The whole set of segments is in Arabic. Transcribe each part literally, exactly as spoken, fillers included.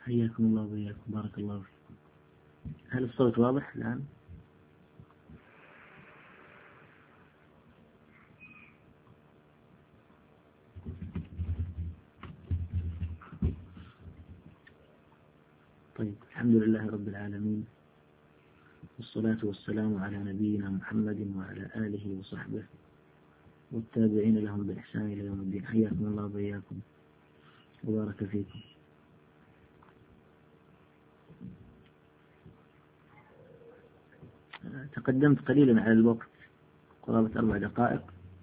حياكم الله وإياكم، بارك الله فيكم. هل الصوت واضح الآن؟ طيب، الحمد لله رب العالمين، والصلاة والسلام على نبينا محمد وعلى آله وصحبه والتابعين لهم بإحسان إلى يوم الدين. حياكم الله وإياكم وبارك فيكم. تقدمت قليلا على الوقت، قرابة أربع دقائق،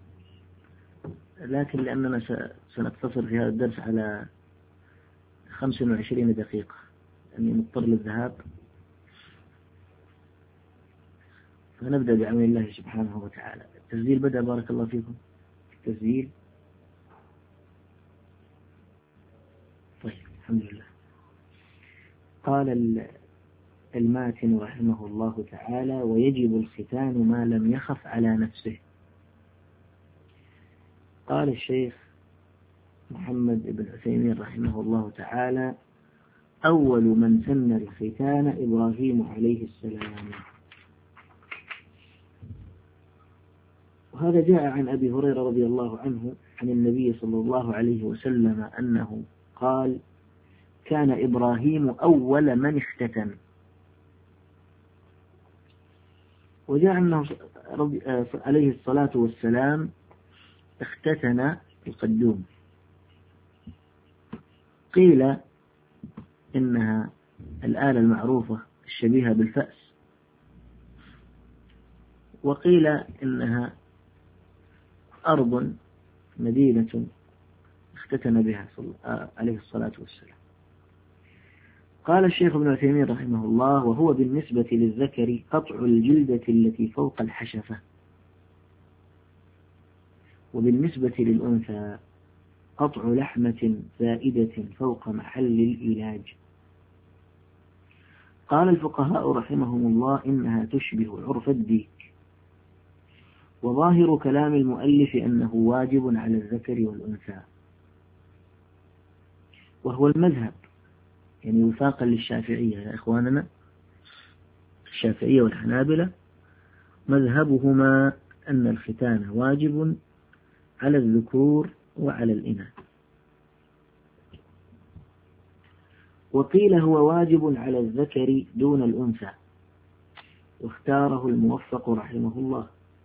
لكن لأننا سنقتصر في هذا الدرس على خمس وعشرين دقيقة أني مضطر للذهاب، فنبدأ بعون الله سبحانه وتعالى. التسجيل بدأ، بارك الله فيكم. التسجيل طيب، الحمد لله. قال الماتن رحمه الله تعالى: ويجب الختان ما لم يخف على نفسه. قال الشيخ محمد بن عثيمين رحمه الله تعالى: أول من سن الختان إبراهيم عليه السلام. وهذا جاء عن أبي هريرة رضي الله عنه عن النبي صلى الله عليه وسلم أنه قال: كان إبراهيم أول من اختتن. وجاء أنه عليه الصلاة والسلام اختتن القدوم. قيل إنها الآلة المعروفة الشبيهة بالفأس، وقيل إنها أرض مدينة اختتن بها عليه الصلاة والسلام. قال الشيخ ابن عثيمين رحمه الله: وهو بالنسبة للذكر قطع الجلدة التي فوق الحشفة، وبالنسبة للأنثى قطع لحمة زائدة فوق محل العلاج. قال الفقهاء رحمهم الله: إنها تشبه عرف الديك. وظاهر كلام المؤلف أنه واجب على الذكر والأنثى، وهو المذهب، يعني وفاقا للشافعية يا إخواننا، الشافعية والحنابلة مذهبهما أن الختان واجب على الذكور وعلى الإناث. وقيل هو واجب على الذكر دون الأنثى، واختاره الموفق رحمه الله.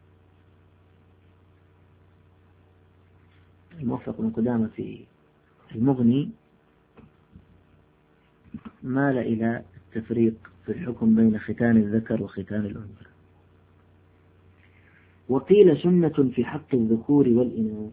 الموفق بن قدامة في المغني مال إلى التفريق في الحكم بين ختان الذكر وختان الأنثى. وقيل سنة في حق الذكور والإناث.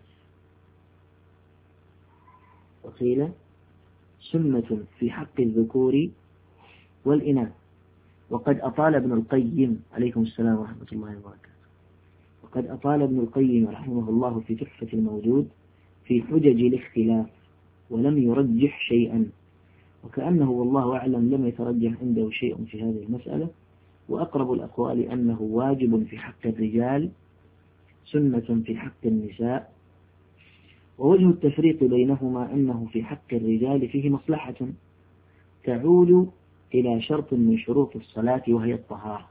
وقيل سنة في حق الذكور والإناث. وقد أطال ابن القيم عليكم السلام ورحمة الله وبركاته وقد أطال ابن القيم رحمه الله في تحفة الموجود في حجج الاختلاف، ولم يرجح شيئا، وكأنه والله أعلم لم يترجح عنده شيء في هذه المسألة. وأقرب الأقوال أنه واجب في حق الرجال، سنة في حق النساء. ووجه التفريق بينهما أنه في حق الرجال فيه مصلحة تعود إلى شرط من شروط الصلاة، وهي الطهارة،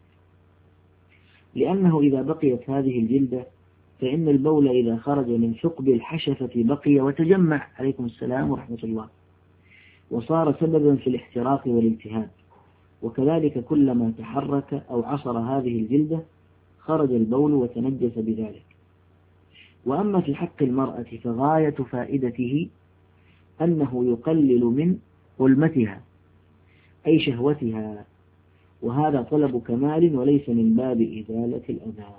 لأنه إذا بقيت هذه الجلدة فإن البول إذا خرج من ثقب الحشفة بقي وتجمع عليكم السلام ورحمة الله، وصار سببا في الاحتراق والالتهاب. وكذلك كلما تحرك أو عصر هذه الجلدة خرج البول وتنجس بذلك. وأما في حق المرأة فغاية فائدته أنه يقلل من ظلمتها أي شهوتها، وهذا طلب كمال وليس من باب إزالة الأذى.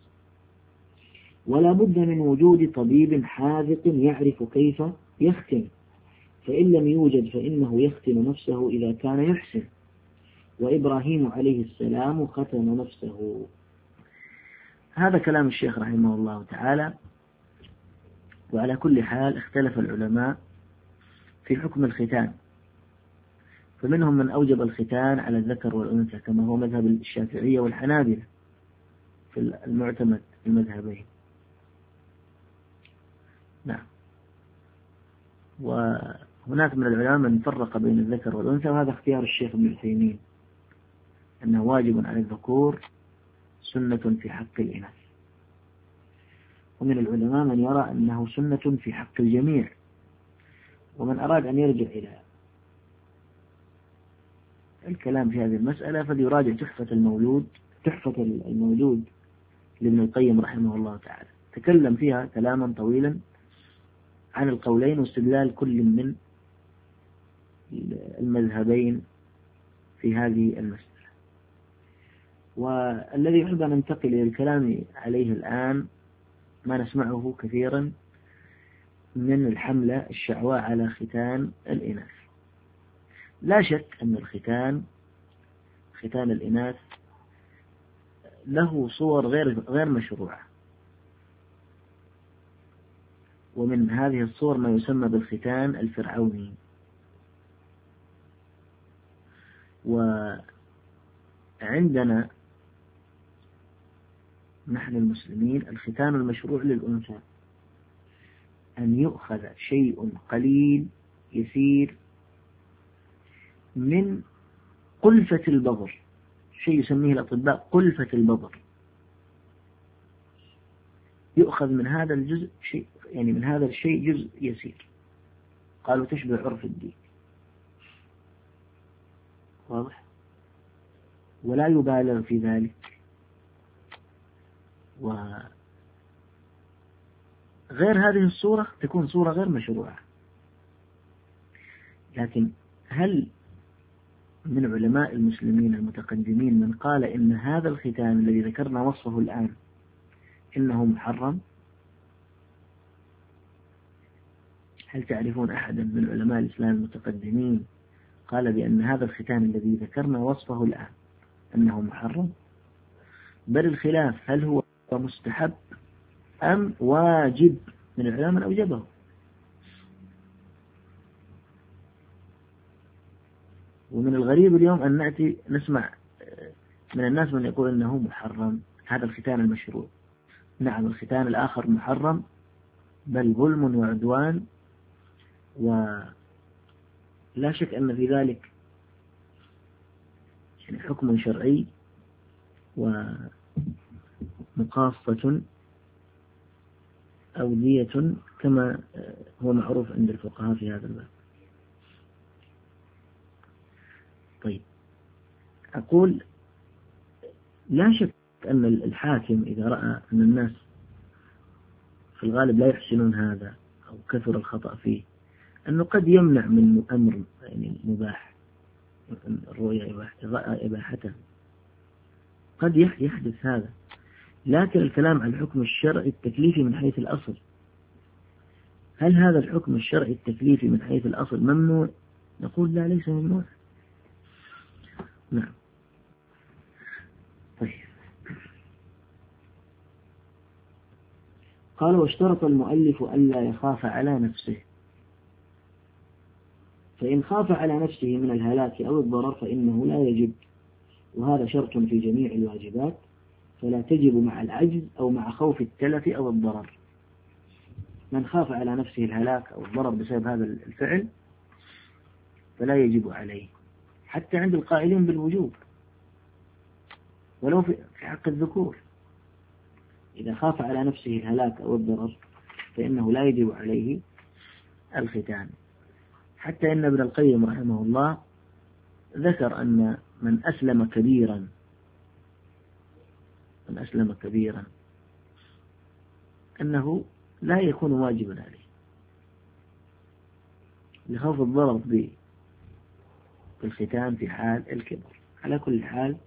ولا بد من وجود طبيب حاذق يعرف كيف يختن، فإن لم يوجد فإنه يختن نفسه إذا كان يحسن. وإبراهيم عليه السلام ختن نفسه. هذا كلام الشيخ رحمه الله تعالى. وعلى كل حال اختلف العلماء في حكم الختان، فمنهم من أوجب الختان على الذكر والأنثى كما هو مذهب الشافعية والحنابلة في المعتمد المذهبين. نعم. هناك من العلماء من فرق بين الذكر والأنثى، وهذا اختيار الشيخ ابن عثيمين أنه واجب على الذكور سنة في حق الإناث. ومن العلماء من يرى أنه سنة في حق الجميع. ومن أراد أن يرجع إلى الكلام في هذه المسألة فليراجع تحفة المولود تحفة المولود لابن القيم رحمه الله تعالى، تكلم فيها كلاما طويلا عن القولين واستدلال كل من المذهبين في هذه المسألة. والذي يحب أن ننتقل إلى الكلام عليه الآن ما نسمعه كثيرا من الحملة الشعواء على ختان الإناث. لا شك أن الختان ختان الإناث له صور غير غير مشروعة، ومن هذه الصور ما يسمى بالختان الفرعوني. وعندنا نحن المسلمين الختان المشروع للأنثى أن يؤخذ شيء قليل يسير من قلفة البظر، شيء يسميه الأطباء قلفة البظر، يؤخذ من هذا الجزء شيء، يعني من هذا الشيء جزء يسير، قالوا تشبه عرف الديك، واضح؟ ولا يبالغ في ذلك. وغير هذه الصورة تكون صورة غير مشروعة. لكن هل من علماء المسلمين المتقدمين من قال إن هذا الختان الذي ذكرنا وصفه الآن إنه محرم؟ هل تعرفون أحدا من علماء الإسلام المتقدمين قال بأن هذا الختان الذي ذكرنا وصفه الآن أنه محرم؟ بل الخلاف هل هو مستحب أم واجب من العلماء من أوجبه. ومن الغريب اليوم أن نأتي نسمع من الناس من يقول أنه محرم هذا الختان المشروع. نعم الختان الآخر محرم، بل ظلم وعدوان، ولا شك أن في ذلك يعني حكم شرعي ومقاصة أو دية كما هو معروف عند الفقهاء في هذا الباب. طيب أقول لا شك أن الحاكم إذا رأى أن الناس في الغالب لا يحسنون هذا أو كثر الخطأ فيه أنه قد يمنع من أمر يعني مباح، الرؤية إباحته، قد يحدث هذا. لكن الكلام عن الحكم الشرعي التكليفي من حيث الأصل، هل هذا الحكم الشرعي التكليفي من حيث الأصل ممنوع؟ نقول لا، ليس ممنوع. نعم. طيب قال واشترط المؤلف ألا يخاف على نفسه، فإن خاف على نفسه من الهلاك أو الضرر فإنه لا يجب، وهذا شرط في جميع الواجبات، فلا تجب مع العجز أو مع خوف التلف أو الضرر. من خاف على نفسه الهلاك أو الضرر بسبب هذا الفعل فلا يجب عليه، حتى عند القائلين بالوجوب ولو في حق الذكور. إذا خاف على نفسه الهلاك أو الضرر فإنه لا يجب عليه الختان. حتى إن ابن القيم رحمه الله ذكر أن من أسلم كبيرا من أسلم كبيرا أنه لا يكون واجبا عليه لخوف الضرر بالختان في حال الكبر. على كل حال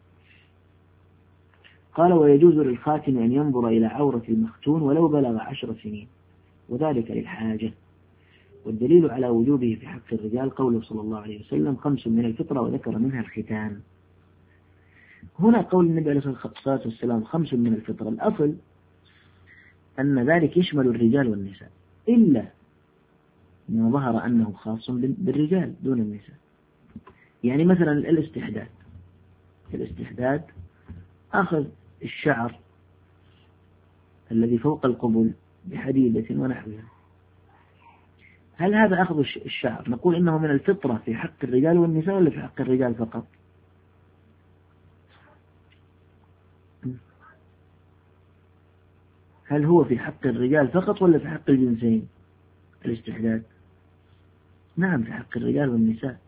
قال ويجوز للخاتم أن ينظر إلى عورة المختون ولو بلغ عشر سنين، وذلك للحاجة. والدليل على وجوبه في حق الرجال قوله صلى الله عليه وسلم خمس من الفطرة وذكر منها الختان. هنا قول النبي عليه الصلاة والسلام خمس من الفطرة، الأصل أن ذلك يشمل الرجال والنساء إلا ما ظهر أنه خاص بالرجال دون النساء. يعني مثلا الاستحداد الاستحداد أخذ الشعر الذي فوق القبل بحديدة ونحوها، هل هذا أخذ الشعر نقول إنه من الفطرة في حق الرجال والنساء ولا في حق الرجال فقط؟ هل هو في حق الرجال فقط ولا في حق الجنسين الاستحداد؟ نعم في حق الرجال والنساء.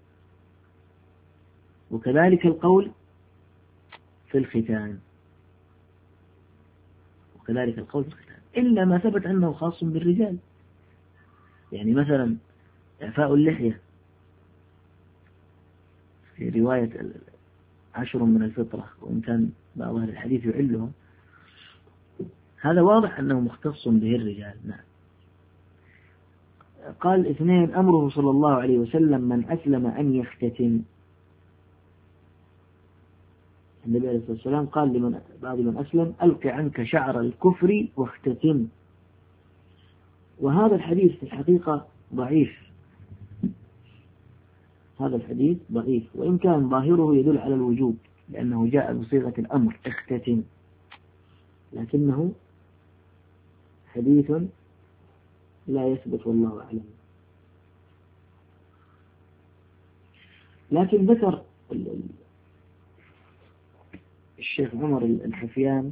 وكذلك القول في الختان، وكذلك القول في الختان إلا ما ثبت أنه خاص بالرجال، يعني مثلا إعفاء اللحية في رواية عشر من الفطرة، وإن كان بعض أهل الحديث يعلهم، هذا واضح أنه مختص به الرجال. نعم. قال اثنين، أمره صلى الله عليه وسلم من أسلم أن يختتن. النبي عليه الصلاة والسلام قال لمن بعض من أسلم ألق عنك شعر الكفر واختتن. وهذا الحديث في الحقيقة ضعيف، هذا الحديث ضعيف، وإن كان ظاهره يدل على الوجوب لأنه جاء بصيغة الأمر اختتن، لكنه حديث لا يثبت والله أعلم. لكن ذكر الشيخ عمر الحفيان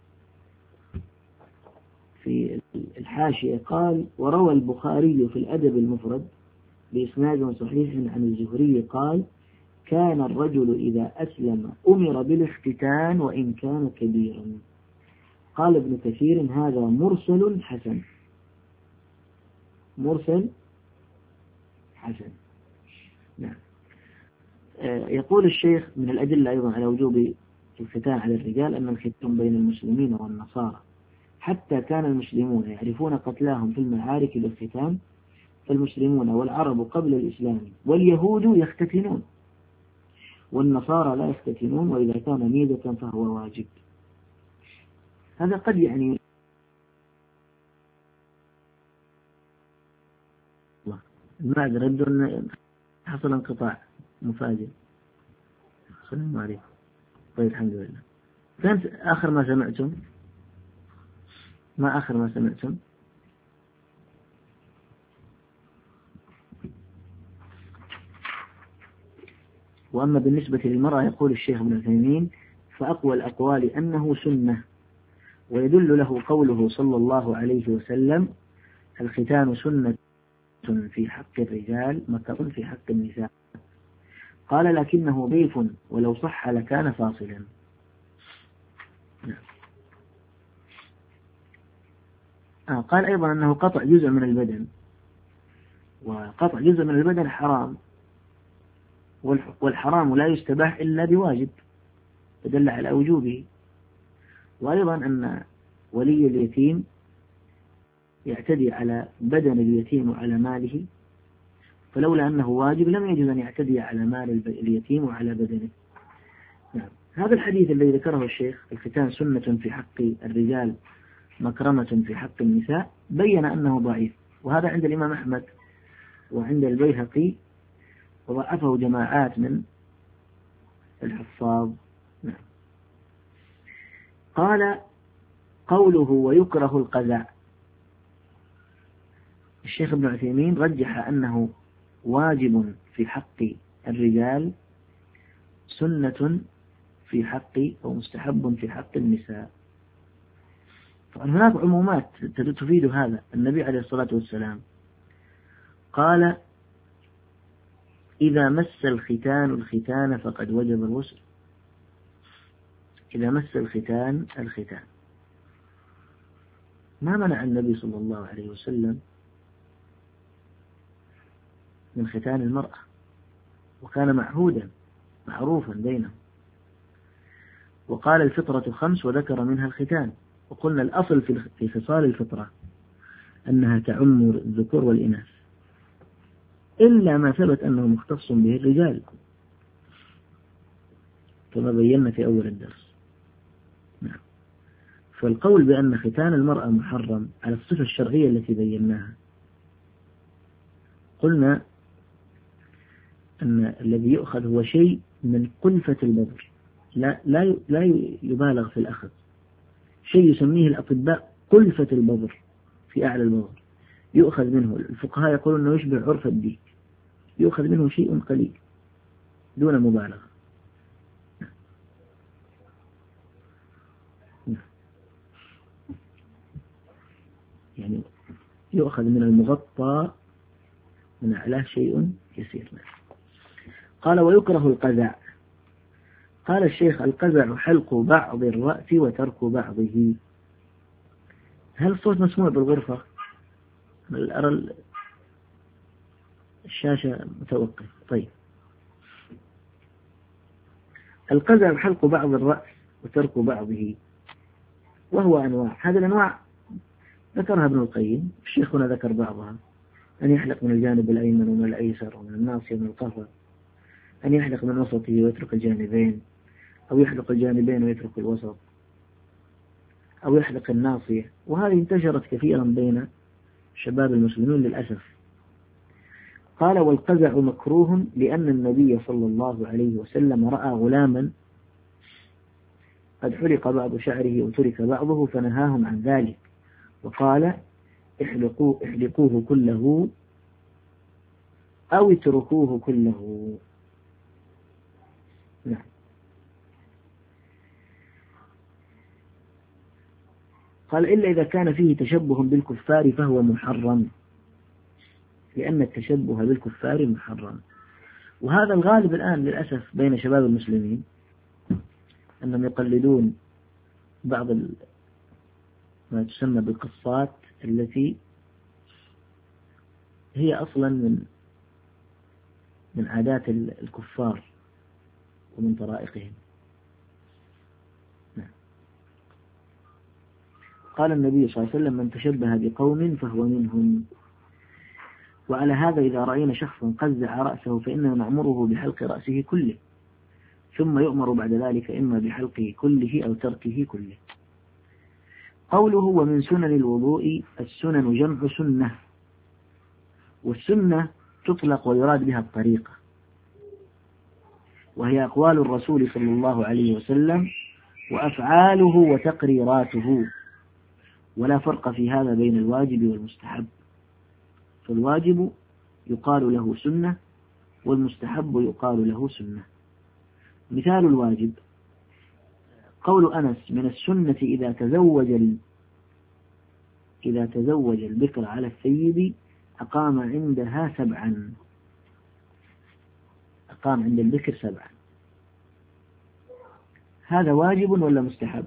في الحاشية قال: وروى البخاري في الأدب المفرد بإسناد صحيح عن الزهري قال: كان الرجل إذا أسلم أمر بالاختتان وإن كان كبيرا. قال ابن كثير: هذا مرسل حسن، مرسل حسن. نعم. يقول الشيخ من الأدلة أيضا على وجوب الختان على الرجال أن الختان بين المسلمين والنصارى، حتى كان المسلمون يعرفون قتلاهم في المعارك بالختان، فالمسلمون والعرب قبل الإسلام واليهود يختتنون، والنصارى لا يختتنون، وإذا كان ميزة فهو واجب. هذا قد يعني المعذرة يبدو أن حصل انقطاع مفاجئ. السلام عليكم. طيب الحمد لله. كانت آخر ما سمعتم؟ ما آخر ما سمعتم؟ وأما بالنسبة للمرأة يقول الشيخ ابن عثيمين: فأقوى الأقوال أنه سنة، ويدل له قوله صلى الله عليه وسلم: الختان سنة في حق الرجال مكر في حق النساء. قال: لكنه ضيف ولو صح لكان فاصلا. آه قال أيضا أنه قطع جزء من البدن، وقطع جزء من البدن حرام، والحرام لا يستباح إلا بواجب، فدل على وجوبه. وأيضا أن ولي اليتيم يعتدي على بدن اليتيم وعلى ماله، فلولا أنه واجب لم يجوز أن يعتدي على مال اليتيم وعلى بدنه. نعم. هذا الحديث الذي ذكره الشيخ: الختان سنة في حق الرجال مكرمة في حق النساء، بين أنه ضعيف، وهذا عند الإمام أحمد وعند البيهقي، وضعفه جماعات من الحفاظ. نعم. قال: قوله ويكره القزع، الشيخ ابن عثيمين رجح أنه واجب في حق الرجال، سنة في حق أو مستحب في حق النساء. طبعا هناك عمومات تفيد هذا. النبي عليه الصلاة والسلام قال: إذا مس الختان الختان فقد وجب الغسل. إذا مس الختان الختان، ما منع النبي صلى الله عليه وسلم من ختان المرأة، وكان معهودا معروفا بينهم. وقال: الفطرة خمس، وذكر منها الختان. وقلنا الأصل في خصال الفطرة أنها تعم الذكور والإناث، إلا ما ثبت أنه مختص به الرجال كما بينا في أول الدرس. نعم. فالقول بأن ختان المرأة محرم على الصفة الشرعية التي بيناها، قلنا أن الذي يؤخذ هو شيء من قلفة البذر، لا لا لا يبالغ في الأخذ، شيء يسميه الأطباء قلفة البذر في أعلى البذر، يؤخذ منه، الفقهاء يقولون أنه يشبه عرف الديك، يؤخذ منه شيء قليل دون مبالغة. يعني يؤخذ من المغطى من أعلاه شيء يسير. قال ويكره القزع. قال الشيخ القزع حلق بعض الرأس وترك بعضه. هل الصوت مسموع بالغرفة؟ أرى الشاشة متوقف. طيب، القزع حلق بعض الرأس وترك بعضه، وهو أنواع. هذه الأنواع ذكرها ابن القيم، الشيخ هنا ذكر بعضها: أن يحلق من الجانب الأيمن ومن الأيسر ومن الناصية ومن القفا، أن يحلق من وسطه ويترك الجانبين، أو يحلق الجانبين ويترك الوسط، أو يحلق الناصية. وهذه انتشرت كثيرا بين شباب المسلمين للأسف. قال والقزع مكروه لأن النبي صلى الله عليه وسلم رأى غلاما قد حلق بعض شعره وترك بعضه فنهاهم عن ذلك، وقال احلقوه, احلقوه كله أو اتركوه كله. نعم. قال إلا إذا كان فيه تشبه بالكفار فهو محرم، لأن التشبه بالكفار محرم. وهذا الغالب الآن للأسف بين شباب المسلمين، أنهم يقلدون بعض ما تسمى بالقصات التي هي أصلا من من عادات الكفار ومن طرائقهم. نعم. قال النبي صلى الله عليه وسلم من تشبه بقوم فهو منهم. وعلى هذا إذا رأينا شخصا قزع رأسه فإننا نأمره بحلق رأسه كله، ثم يؤمر بعد ذلك إما بحلقه كله أو تركه كله. قوله ومن سنن الوضوء، السنن جمع سنة، والسنة تطلق ويراد بها الطريقة، وهي أقوال الرسول صلى الله عليه وسلم وأفعاله وتقريراته، ولا فرق في هذا بين الواجب والمستحب، فالواجب يقال له سنة والمستحب يقال له سنة. مثال الواجب قول أنس من السنة إذا تزوج إذا تزوج البكر على الثيب أقام عندها سبعا، أقام عند البكر سبعا. هذا واجب ولا مستحب؟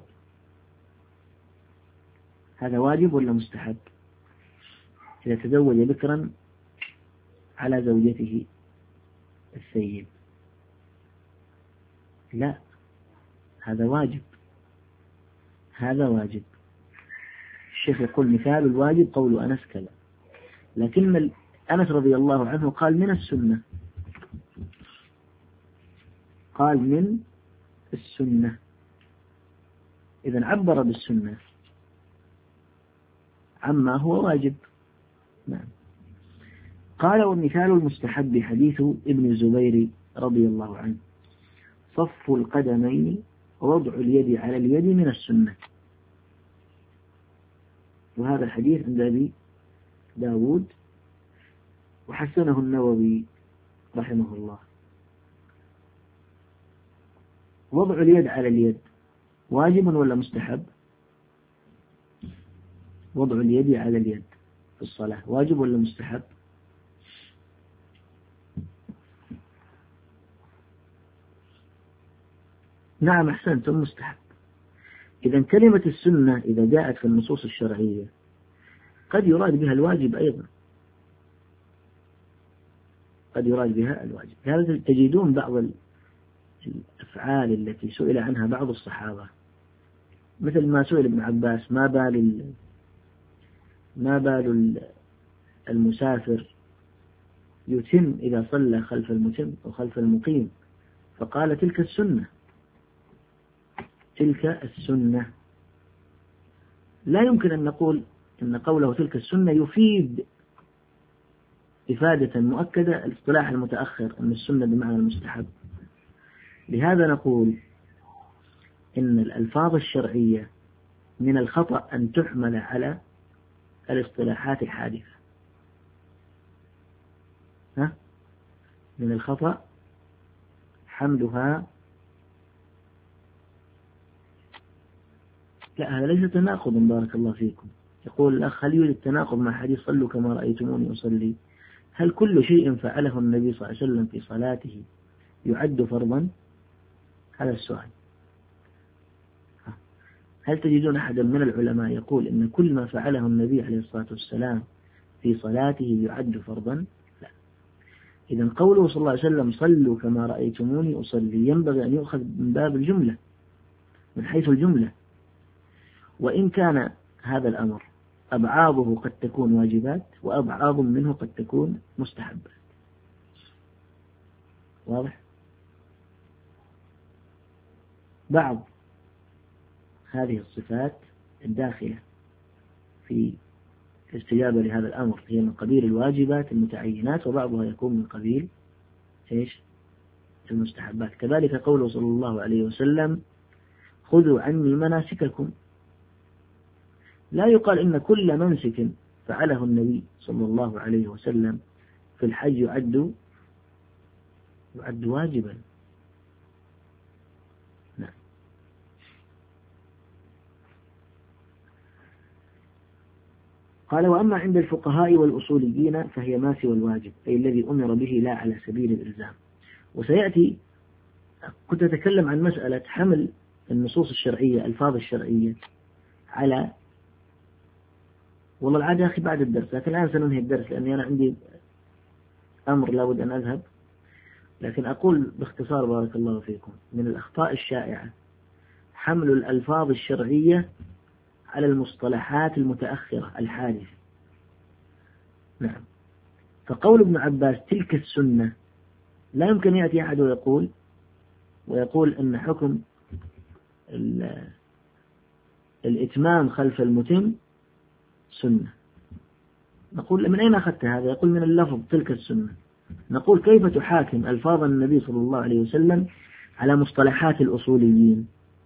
هذا واجب ولا مستحب؟ إذا تزوج بكرا على زوجته الثيب، لا، هذا واجب، هذا واجب. الشيخ يقول مثال الواجب قول أنس كذا، لكن أنس رضي الله عنه قال من السنة، قال من السنة، إذن عبر بالسنة عما هو واجب. نعم. قال ومثال المستحب حديث ابن الزبير رضي الله عنه صف القدمين ووضع اليد على اليد من السنة، وهذا الحديث عند أبي داود وحسنه النووي رحمه الله. وضع اليد على اليد واجب ولا مستحب؟ وضع اليد على اليد في الصلاة واجب ولا مستحب؟ نعم أحسنتم، مستحب. إذا كلمة السنة إذا جاءت في النصوص الشرعية قد يراد بها الواجب أيضا، قد يراد بها الواجب. هذا تجدون بعض الأفعال التي سئل عنها بعض الصحابة، مثل ما سئل ابن عباس ما بال ما بال المسافر يتم إذا صلى خلف المتم أو خلف المقيم، فقال تلك السنة، تلك السنة. لا يمكن أن نقول أن قوله تلك السنة يفيد إفادة مؤكدة الاصطلاح المتأخر أن السنة بمعنى المستحب. لهذا نقول إن الألفاظ الشرعية من الخطأ أن تحمل على الاصطلاحات الحادثة، ها من الخطأ حملها. لا هذا ليس تناقض بارك الله فيكم. يقول الأخ هل يوجد تناقض مع حديث صلوا كما رأيتموني أصلي؟ هل كل شيء فعله النبي صلى الله عليه وسلم في صلاته يعد فرضا؟ هذا السؤال. هل تجدون أحدا من العلماء يقول إن كل ما فعله النبي عليه الصلاة والسلام في صلاته يعد فرضا؟ لا. إذا قوله صلى الله عليه وسلم صلوا كما رأيتموني أصلي ينبغي أن يؤخذ من باب الجملة، من حيث الجملة، وإن كان هذا الأمر أبعاضه قد تكون واجبات وأبعاض منه قد تكون مستحبات. واضح؟ بعض هذه الصفات الداخلة في الاستجابة لهذا الأمر هي من قبيل الواجبات المتعينات، وبعضها يكون من قبيل إيش؟ المستحبات. كذلك قوله صلى الله عليه وسلم خذوا عني مناسككم، لا يقال إن كل منسك فعله النبي صلى الله عليه وسلم في الحج يعد يعد واجبا. نعم. قال وأما عند الفقهاء والأصوليين فهي ما سوى الواجب، أي الذي أمر به لا على سبيل الإلزام. وسيأتي كنت أتكلم عن مسألة حمل النصوص الشرعية الفاظ الشرعية على والله العادة أخي بعد الدرس، لكن الآن سننهي الدرس لأني أنا عندي أمر لابد أن أذهب. لكن أقول باختصار بارك الله فيكم من الأخطاء الشائعة حمل الألفاظ الشرعية على المصطلحات المتأخرة الحادثة. نعم. فقول ابن عباس تلك السنة لا يمكن يأتي أحد ويقول ويقول أن حكم الإتمام خلف المتم سنة. نقول من أين أخذت هذا؟ يقول من اللفظ تلك السنة. نقول كيف تحاكم ألفاظ النبي صلى الله عليه وسلم على مصطلحات الأصوليين؟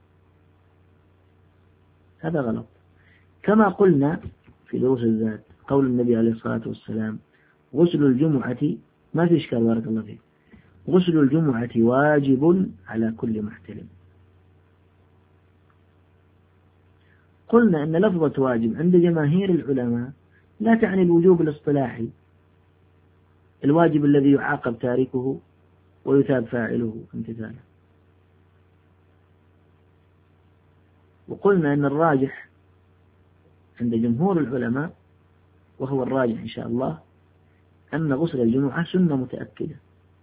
هذا غلط. كما قلنا في دروس الزاد قول النبي عليه الصلاة والسلام غسل الجمعة ما في إشكال بارك الله فيك، غسل الجمعة واجب على كل محتلم. قلنا أن لفظة واجب عند جماهير العلماء لا تعني الوجوب الاصطلاحي، الواجب الذي يعاقب تاركه ويثاب فاعله امتثاله. وقلنا أن الراجح عند جمهور العلماء وهو الراجح إن شاء الله أن غسل الجمعة سنة متأكدة.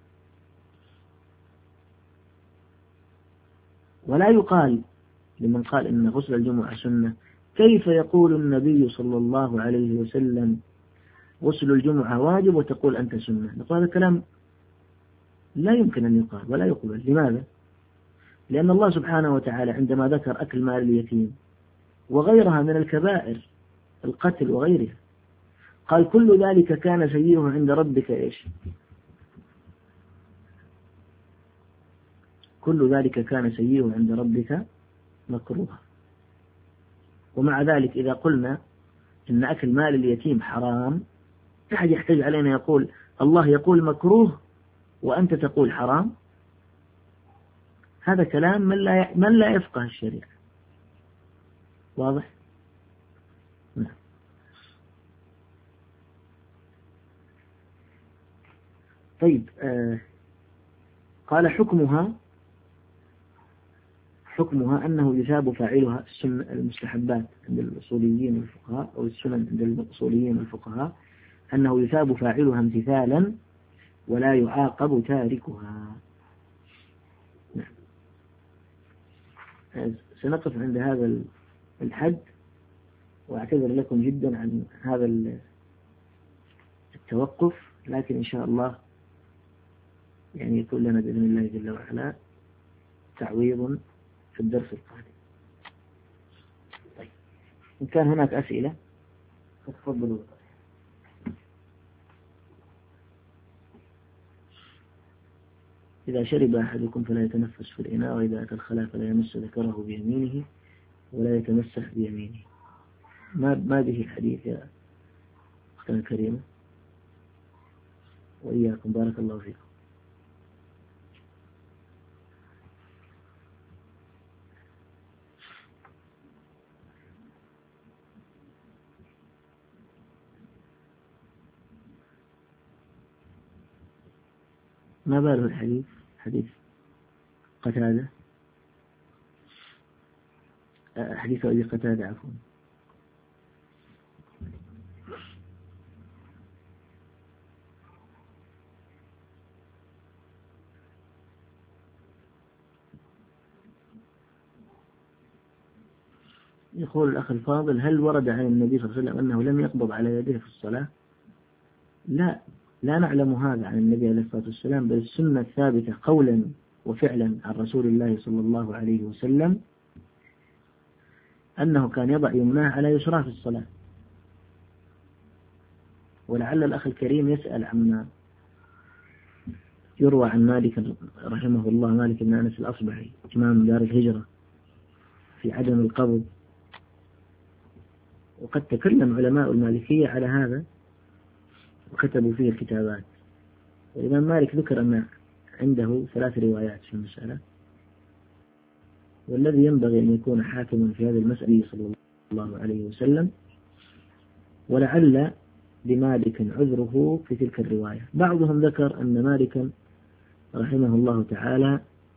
ولا يقال لمن قال إن غسل الجمعة سنة كيف يقول النبي صلى الله عليه وسلم غسل الجمعة واجب وتقول أنت سنة؟ نقول هذا كلام لا يمكن أن يقال ولا يقبل. لماذا؟ لأن الله سبحانه وتعالى عندما ذكر أكل مال اليتيم وغيرها من الكبائر القتل وغيرها قال كل ذلك كان سيئه عند ربك إيش؟ كل ذلك كان سيئه عند ربك مكروها. ومع ذلك إذا قلنا إن أكل مال اليتيم حرام أحد يحتاج علينا يقول الله يقول مكروه وأنت تقول حرام؟ هذا كلام من لا من لا يفقه الشريعة. واضح؟ نعم. طيب آه قال حكمها حكمها أنه يثاب فاعلها السنة المستحبات عند الأصوليين والفقهاء أو السنن عند الأصوليين والفقهاء أنه يثاب فاعلها امتثالا ولا يعاقب تاركها. نعم. سنقف عند هذا الحد وأعتذر لكم جدا عن هذا التوقف، لكن إن شاء الله يعني يكون لنا بإذن الله جل وعلا تعويض في الدرس القادم. طيب إن كان هناك أسئلة فتفضلوا. إذا شرب أحدكم فلا يتنفس في الإناء، وإذا أتى الخلاء فلا يمس ذكره بيمينه ولا يتمسح بيمينه. ما ما به الحديث يا أختنا الكريمة؟ وإياكم، بارك الله فيكم. ما باله الحديث حديث قتادة، حديث أبي قتادة عفوا. يقول الأخ الفاضل: هل ورد عن النبي صلى الله عليه وسلم أنه لم يقبض على يديه في الصلاة؟ لا، لا نعلم هذا عن النبي عليه الصلاة والسلام، بل السنة الثابتة قولا وفعلا عن رسول الله صلى الله عليه وسلم أنه كان يضع يمناه على يسراه في الصلاة. ولعل الأخ الكريم يسأل عما يروى عن مالك رحمه الله، مالك بن أنس الأصبحي إمام دار الهجرة، في عدم القبض. وقد تكلم علماء المالكية على هذا وكتبوا فيه الكتابات. والإمام مالك ذكر أن عنده ثلاث روايات في المسألة، والذي ينبغي أن يكون حاكما في هذه المسألة صلى الله عليه وسلم، ولعل لمالك عذره في تلك الرواية. بعضهم ذكر أن مالكا رحمه الله تعالى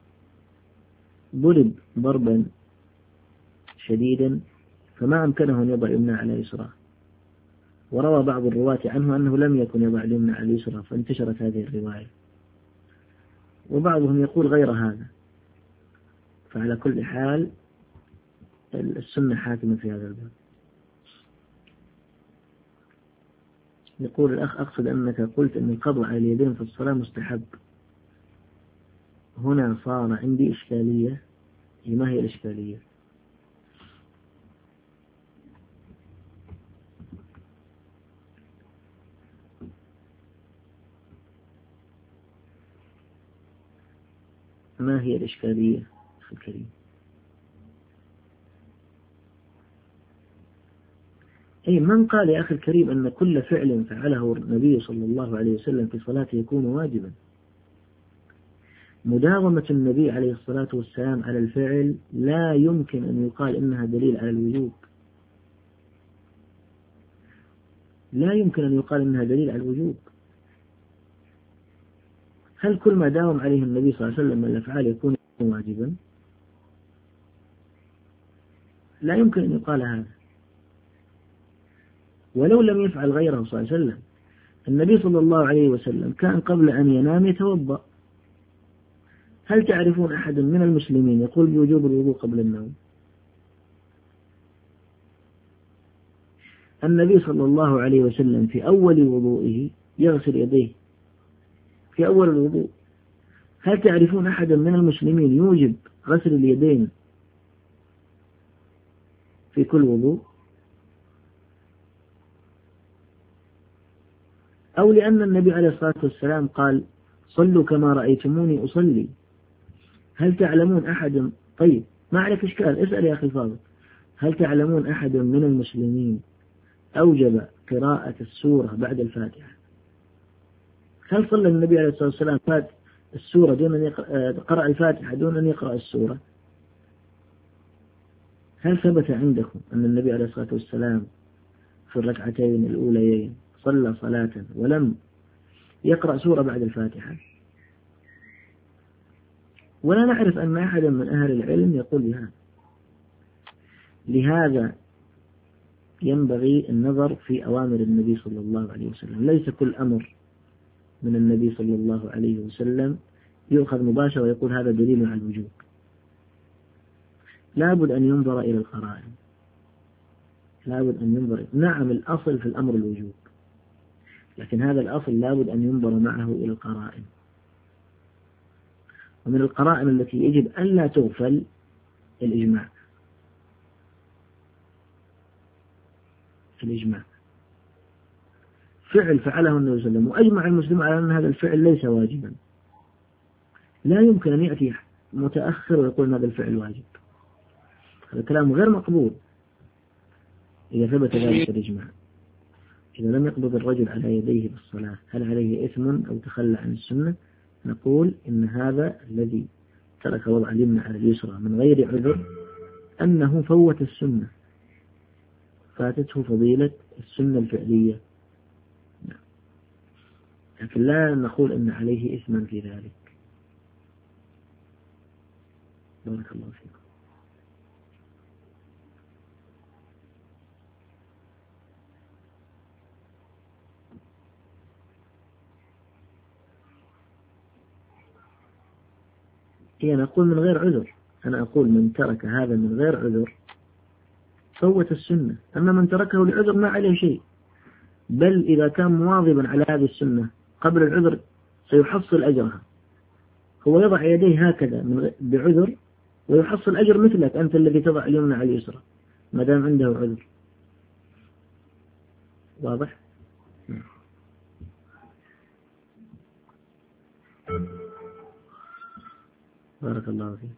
ضرب ضربا شديدا فما أمكنه أن يضع يمنى على يسرى، وروى بعض الرواة عنه أنه لم يكن يضع اليمنى على اليسرى، فانتشرت هذه الرواية. وبعضهم يقول غير هذا. فعلى كل حال السنة حاكمة في هذا الباب. يقول الأخ: أقصد أنك قلت أن القبض على اليدين في الصلاة مستحب. هنا صار عندي إشكالية. ما هي الإشكالية؟ ما هي الإشكالية أخي الكريم؟ أي من قال يا أخي الكريم أن كل فعل فعله النبي صلى الله عليه وسلم في صلاته يكون واجبا؟ مداومة النبي عليه الصلاة والسلام على الفعل لا يمكن أن يقال إنها دليل على الوجوب، لا يمكن أن يقال إنها دليل على الوجوب. هل كل ما داوم عليه النبي صلى الله عليه وسلم من الأفعال يكون واجبا؟ لا يمكن أن يقال هذا. ولو لم يفعل غيره صلى الله عليه وسلم، النبي صلى الله عليه وسلم كان قبل أن ينام يتوضأ. هل تعرفون أحد من المسلمين يقول بوجوب الوضوء قبل النوم؟ النبي صلى الله عليه وسلم في أول وضوئه يغسل يديه في أول الوضوء. هل تعرفون أحدا من المسلمين يوجب غسل اليدين في كل وضوء؟ أو لأن النبي عليه الصلاة والسلام قال: صلوا كما رأيتموني أصلي. هل تعلمون أحدا؟ طيب ما عليك إشكال، اسأل يا أخي الفاضل. هل تعلمون أحدا من المسلمين أوجب قراءة السورة بعد الفاتحة؟ هل صلى النبي عليه الصلاة والسلام فات السورة دون أن يقرأ قرأ الفاتحة دون أن يقرأ السورة؟ هل ثبت عندكم أن النبي عليه الصلاة والسلام في الركعتين الأوليين صلى صلاة ولم يقرأ سورة بعد الفاتحة؟ ولا نعرف أن أحدا من أهل العلم يقول بهذا. لهذا ينبغي النظر في أوامر النبي صلى الله عليه وسلم. ليس كل أمر من النبي صلى الله عليه وسلم يؤخذ مباشرة ويقول هذا دليل على الوجوب. لابد أن ينظر إلى القرائن، لابد أن ينظر. نعم الأصل في الأمر الوجوب، لكن هذا الأصل لابد أن ينظر معه إلى القرائن. ومن القرائن التي يجب أن لا تغفل الإجماع. الإجماع فعل فعله النبي صلى الله عليه وسلم وأجمع المسلمون على أن هذا الفعل ليس واجبا. لا يمكن أن يأتي متأخر ويقول أن هذا الفعل واجب. هذا كلام غير مقبول إذا ثبت ذلك الإجماع. إذا لم يقبض الرجل على يديه بالصلاة هل عليه إثم أو تخلى عن السنة؟ نقول إن هذا الذي ترك وضع اليمنى على اليسرى من غير عذر أنه فوت السنة، فاتته فضيلة السنة الفعلية، لكن لا نقول إن عليه إثما في ذلك. بارك الله فيكم. هي نقول من غير عذر، أنا أقول من ترك هذا من غير عذر فوت السنة، أما من تركه لعذر ما عليه شيء، بل إذا كان مواظبا على هذه السنة قبل العذر سيحصل أجرها. هو يضع يديه هكذا من بعذر ويحصل أجر مثلك أنت الذي تضع اليمنى على اليسرى ما دام عنده عذر. واضح؟ بارك الله فيك.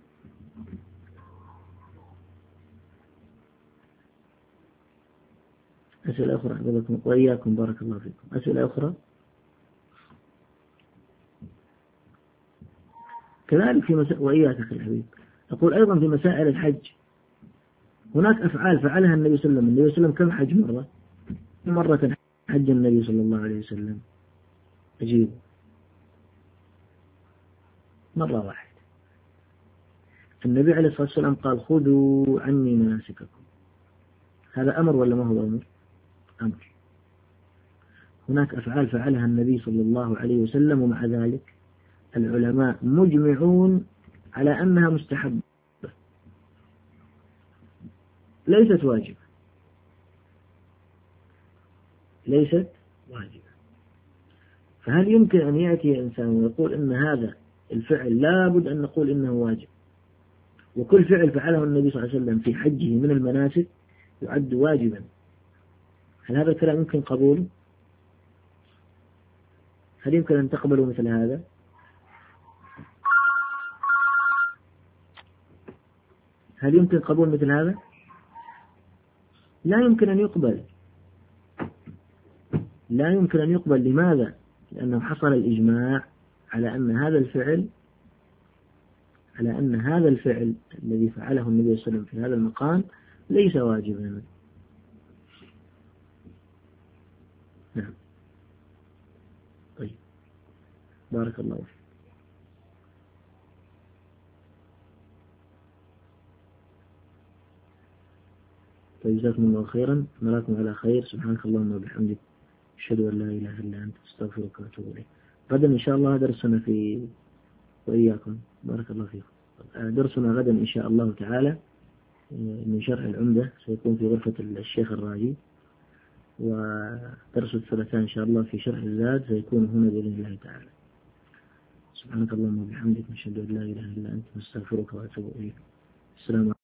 أسئلة أخرى حفظكم وإياكم بارك الله فيكم. أسئلة أخرى كذلك في مسائل وإياك أخي الحبيب. أقول أيضا في مسائل الحج هناك أفعال فعلها النبي صلى الله عليه وسلم. النبي صلى الله عليه وسلم كم حج مرة؟ مرة حج النبي صلى الله عليه وسلم. أجيب مرة واحدة. النبي عليه الصلاة والسلام قال خذوا عني مناسككم. هذا أمر ولا ما هو أمر؟ أمر. هناك أفعال فعلها النبي صلى الله عليه وسلم ومع ذلك العلماء مجمعون على أنها مستحبة ليست واجبة، ليست واجبة. فهل يمكن أن يأتي إنسان ويقول إن هذا الفعل لابد أن نقول إنه واجب، وكل فعل فعله النبي صلى الله عليه وسلم في حجه من المناسك يعد واجبا؟ هل هذا الكلام يمكن قبوله؟ هل يمكن أن تقبلوا مثل هذا؟ هل يمكن قبول مثل هذا؟ لا يمكن أن يقبل، لا يمكن أن يقبل. لماذا؟ لأنه حصل الإجماع على أن هذا الفعل على أن هذا الفعل الذي فعله النبي صلى الله عليه وسلم في هذا المقام ليس واجبا. نعم. طيب بارك الله فيك. طيب جزاكم الله خيرا، نراكم على خير. سبحانك اللهم وبحمدك أشهد أن لا إله إلا أنت أستغفرك وأتوب إليك. غدا إن شاء الله درسنا في وإياكم بارك الله فيكم. درسنا غدا إن شاء الله تعالى من شرح العمدة سيكون في غرفة الشيخ الراجي، ودرس الثلاثاء إن شاء الله في شرح الزاد سيكون هنا بإذن الله تعالى. سبحانك اللهم وبحمدك نشهد أن لا إله إلا أنت نستغفرك وأتوب إليك. السلام عليكم.